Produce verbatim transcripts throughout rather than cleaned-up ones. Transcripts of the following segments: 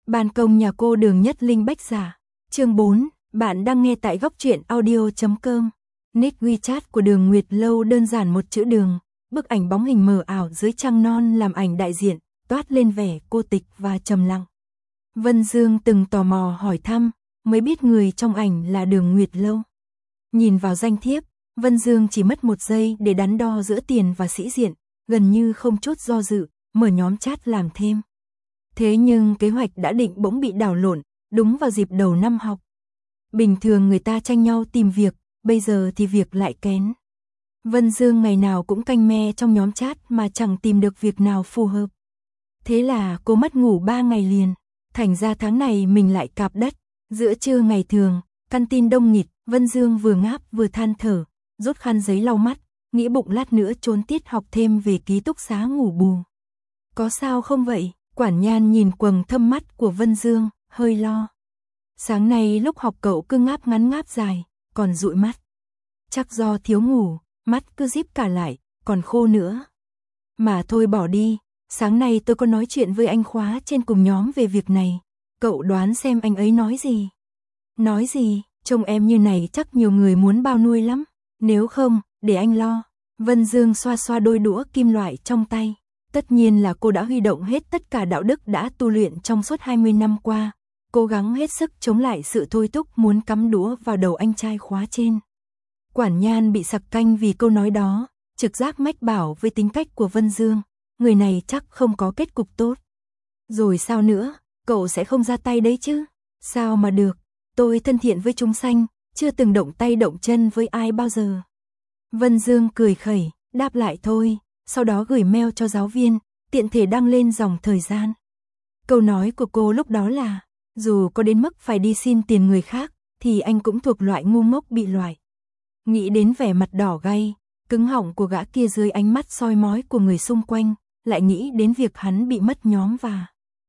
Ban công nhà cô Đường Nhất Linh Bách Giả. Chương bốn, bạn đang nghe tại góc truyện audio chấm com. Nick WeChat của Đường Nguyệt Lâu đơn giản một chữ Đường, bức ảnh bóng hình mờ ảo dưới trăng non làm ảnh đại diện, toát lên vẻ cô tịch và trầm lặng. Vân Dương từng tò mò hỏi thăm, mới biết người trong ảnh là Đường Nguyệt Lâu. Nhìn vào danh thiếp, Vân Dương chỉ mất một giây để đắn đo giữa tiền và sĩ diện, gần như không chút do dự, mở nhóm chat làm thêm. Thế nhưng kế hoạch đã định bỗng bị đảo lộn, đúng vào dịp đầu năm học. Bình thường người ta tranh nhau tìm việc, bây giờ thì việc lại kén. Vân Dương ngày nào cũng canh me trong nhóm chat mà chẳng tìm được việc nào phù hợp. Thế là cô mất ngủ ba ngày liền, thành ra tháng này mình lại cạp đất. Giữa trưa ngày thường, căn tin đông nghịt, Vân Dương vừa ngáp vừa than thở, rút khăn giấy lau mắt, nghĩ bụng lát nữa trốn tiết học thêm về ký túc xá ngủ bù. Có sao không vậy? Quản Nhan nhìn quầng thâm mắt của Vân Dương, hơi lo. Sáng nay lúc học cậu cứ ngáp ngắn ngáp dài, còn dụi mắt. Chắc do thiếu ngủ, mắt cứ díp cả lại, còn khô nữa. Mà thôi bỏ đi, sáng nay tôi có nói chuyện với anh Khóa trên cùng nhóm về việc này. Cậu đoán xem anh ấy nói gì? Nói gì? Trông em như này chắc nhiều người muốn bao nuôi lắm. Nếu không, để anh lo. Vân Dương xoa xoa đôi đũa kim loại trong tay. Tất nhiên là cô đã huy động hết tất cả đạo đức đã tu luyện trong suốt hai mươi năm qua, cố gắng hết sức chống lại sự thôi thúc muốn cắm đũa vào đầu anh trai Khóa trên. Quản Nhan bị sặc canh vì câu nói đó, trực giác mách bảo với tính cách của Vân Dương, người này chắc không có kết cục tốt. Rồi sao nữa, cậu sẽ không ra tay đấy chứ? Sao mà được, tôi thân thiện với chúng sanh, chưa từng động tay động chân với ai bao giờ. Vân Dương cười khẩy, đáp lại thôi. Sau đó gửi mail cho giáo viên, tiện thể đăng lên dòng thời gian. Câu nói của cô lúc đó là, dù có đến mức phải đi xin tiền người khác, thì anh cũng thuộc loại ngu ngốc bị loại. Nghĩ đến vẻ mặt đỏ gay, cứng họng của gã kia dưới ánh mắt soi mói của người xung quanh, lại nghĩ đến việc hắn bị mất nhóm và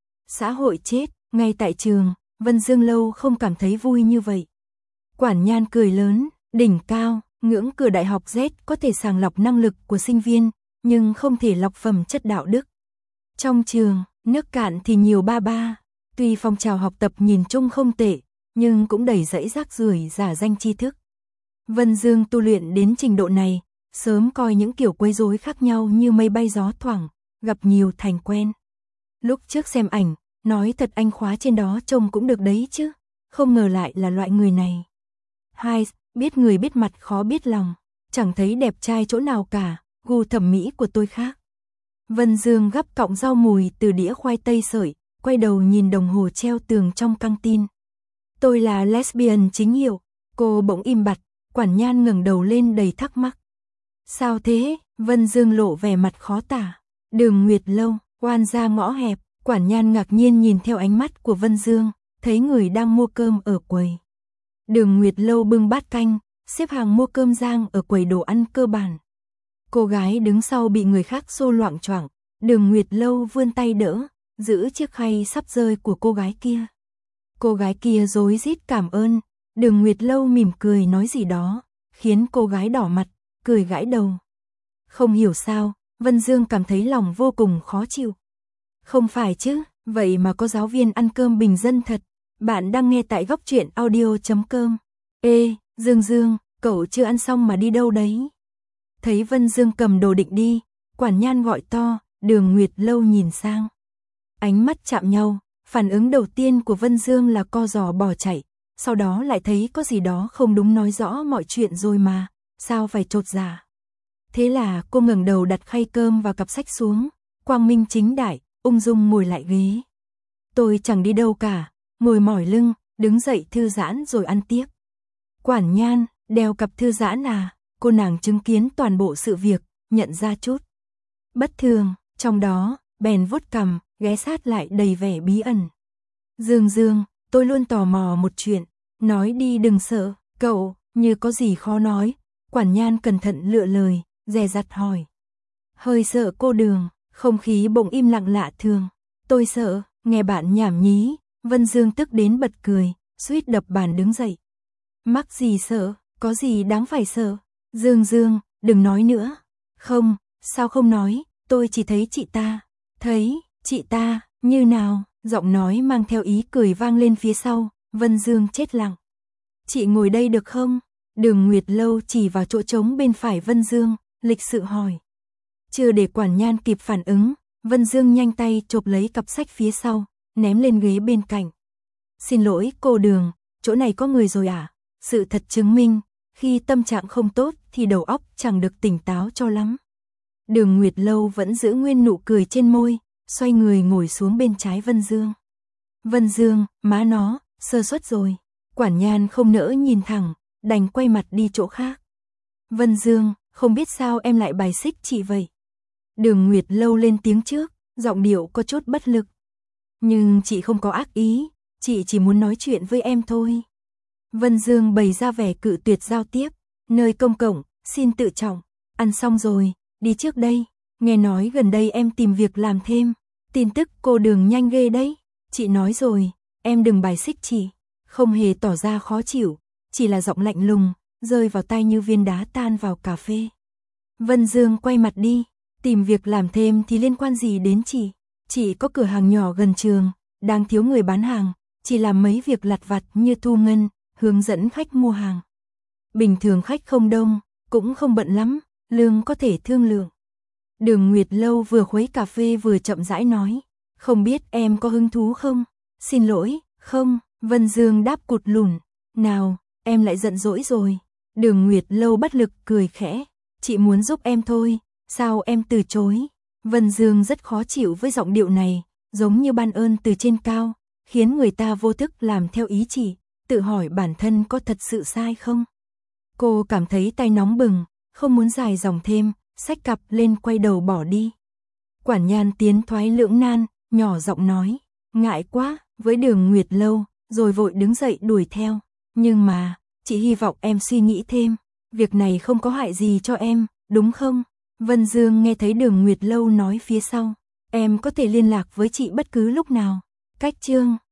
xã hội chết, ngay tại trường, Vân Dương lâu không cảm thấy vui như vậy. Quản Nhan cười lớn, đỉnh cao, ngưỡng cửa đại học Z có thể sàng lọc năng lực của sinh viên, nhưng không thể lọc phẩm chất đạo đức. Trong trường, nước cạn thì nhiều ba ba, tuy phong trào học tập nhìn chung không tệ, nhưng cũng đầy rẫy rác rưởi giả danh tri thức. Vân Dương tu luyện đến trình độ này, sớm coi những kiểu quấy rối khác nhau như mây bay gió thoảng, gặp nhiều thành quen. Lúc trước xem ảnh, nói thật anh Khóa trên đó trông cũng được đấy chứ, không ngờ lại là loại người này. Hai, biết người biết mặt khó biết lòng, chẳng thấy đẹp trai chỗ nào cả. Gu thẩm mỹ của tôi khác. Vân Dương gắp cọng rau mùi từ đĩa khoai tây sợi, quay đầu nhìn đồng hồ treo tường trong căng tin. Tôi là lesbian chính hiệu. Cô bỗng im bặt, Quản Nhan ngẩng đầu lên đầy thắc mắc. Sao thế? Vân Dương lộ vẻ mặt khó tả. Đường Nguyệt Lâu, oan ra ngõ hẹp. Quản Nhan ngạc nhiên nhìn theo ánh mắt của Vân Dương, thấy người đang mua cơm ở quầy. Đường Nguyệt Lâu bưng bát canh, xếp hàng mua cơm rang ở quầy đồ ăn cơ bản. Cô gái đứng sau bị người khác xô loạng choạng, Đường Nguyệt Lâu vươn tay đỡ, giữ chiếc khay sắp rơi của cô gái kia. Cô gái kia rối rít cảm ơn, Đường Nguyệt Lâu mỉm cười nói gì đó, khiến cô gái đỏ mặt, cười gãi đầu. Không hiểu sao, Vân Dương cảm thấy lòng vô cùng khó chịu. Không phải chứ, vậy mà có giáo viên ăn cơm bình dân thật. Bạn đang nghe tại góc truyện audio chấm com. Ê, Dương Dương, cậu chưa ăn xong mà đi đâu đấy? Thấy Vân Dương cầm đồ định đi, Quản Nhan gọi to, Đường Nguyệt Lâu nhìn sang. Ánh mắt chạm nhau, phản ứng đầu tiên của Vân Dương là co giò bỏ chạy, sau đó lại thấy có gì đó không đúng nói rõ mọi chuyện rồi mà, sao phải chột dạ. Thế là cô ngẩng đầu đặt khay cơm và cặp sách xuống, quang minh chính đại, ung dung ngồi lại ghế. Tôi chẳng đi đâu cả, ngồi mỏi lưng, đứng dậy thư giãn rồi ăn tiếp. Quản Nhan, đeo cặp thư giãn à? Cô nàng chứng kiến toàn bộ sự việc, nhận ra chút bất thường, trong đó, bèn vuốt cằm, ghé sát lại đầy vẻ bí ẩn. Dương Dương, tôi luôn tò mò một chuyện, nói đi đừng sợ, cậu, như có gì khó nói. Quản Nhan cẩn thận lựa lời, dè dặt hỏi. Hơi sợ cô Đường, không khí bỗng im lặng lạ thường. Tôi sợ, nghe bạn nhảm nhí, Vân Dương tức đến bật cười, suýt đập bàn đứng dậy. Mắc gì sợ, có gì đáng phải sợ? Dương Dương, đừng nói nữa. Không, sao không nói, tôi chỉ thấy chị ta. Thấy, chị ta, như nào? Giọng nói mang theo ý cười vang lên phía sau, Vân Dương chết lặng. Chị ngồi đây được không? Đường Nguyệt Lâu chỉ vào chỗ trống bên phải Vân Dương, lịch sự hỏi. Chưa để Quản Nhan kịp phản ứng, Vân Dương nhanh tay chộp lấy cặp sách phía sau, ném lên ghế bên cạnh. Xin lỗi cô Đường, chỗ này có người rồi à? Sự thật chứng minh, khi tâm trạng không tốt thì đầu óc chẳng được tỉnh táo cho lắm. Đường Nguyệt Lâu vẫn giữ nguyên nụ cười trên môi, xoay người ngồi xuống bên trái Vân Dương. Vân Dương, má nó, sơ suất rồi. Quản Nhan không nỡ nhìn thẳng, đành quay mặt đi chỗ khác. Vân Dương, không biết sao em lại bài xích chị vậy? Đường Nguyệt Lâu lên tiếng trước, giọng điệu có chút bất lực. Nhưng chị không có ác ý, chị chỉ muốn nói chuyện với em thôi. Vân Dương bày ra vẻ cự tuyệt giao tiếp, nơi công cộng, xin tự trọng, ăn xong rồi, đi trước đây, nghe nói gần đây em tìm việc làm thêm, tin tức cô Đường nhanh ghê đấy, chị nói rồi, em đừng bài xích chị, không hề tỏ ra khó chịu, chỉ là giọng lạnh lùng, rơi vào tai như viên đá tan vào cà phê. Vân Dương quay mặt đi, tìm việc làm thêm thì liên quan gì đến chị, chị có cửa hàng nhỏ gần trường, đang thiếu người bán hàng, chỉ làm mấy việc lặt vặt như thu ngân, hướng dẫn khách mua hàng. Bình thường khách không đông, cũng không bận lắm, lương có thể thương lượng. Đường Nguyệt Lâu vừa khuấy cà phê vừa chậm rãi nói, không biết em có hứng thú không? Xin lỗi, không, Vân Dương đáp cụt lùn, nào, em lại giận dỗi rồi. Đường Nguyệt Lâu bất lực cười khẽ, chị muốn giúp em thôi, sao em từ chối? Vân Dương rất khó chịu với giọng điệu này, giống như ban ơn từ trên cao, khiến người ta vô thức làm theo ý chị, tự hỏi bản thân có thật sự sai không? Cô cảm thấy tay nóng bừng, không muốn dài dòng thêm, xách cặp lên quay đầu bỏ đi. Quản Nhan tiến thoái lưỡng nan, nhỏ giọng nói, ngại quá, với Đường Nguyệt Lâu, rồi vội đứng dậy đuổi theo. Nhưng mà, chị hy vọng em suy nghĩ thêm, việc này không có hại gì cho em, đúng không? Vân Dương nghe thấy Đường Nguyệt Lâu nói phía sau, em có thể liên lạc với chị bất cứ lúc nào. Cách chương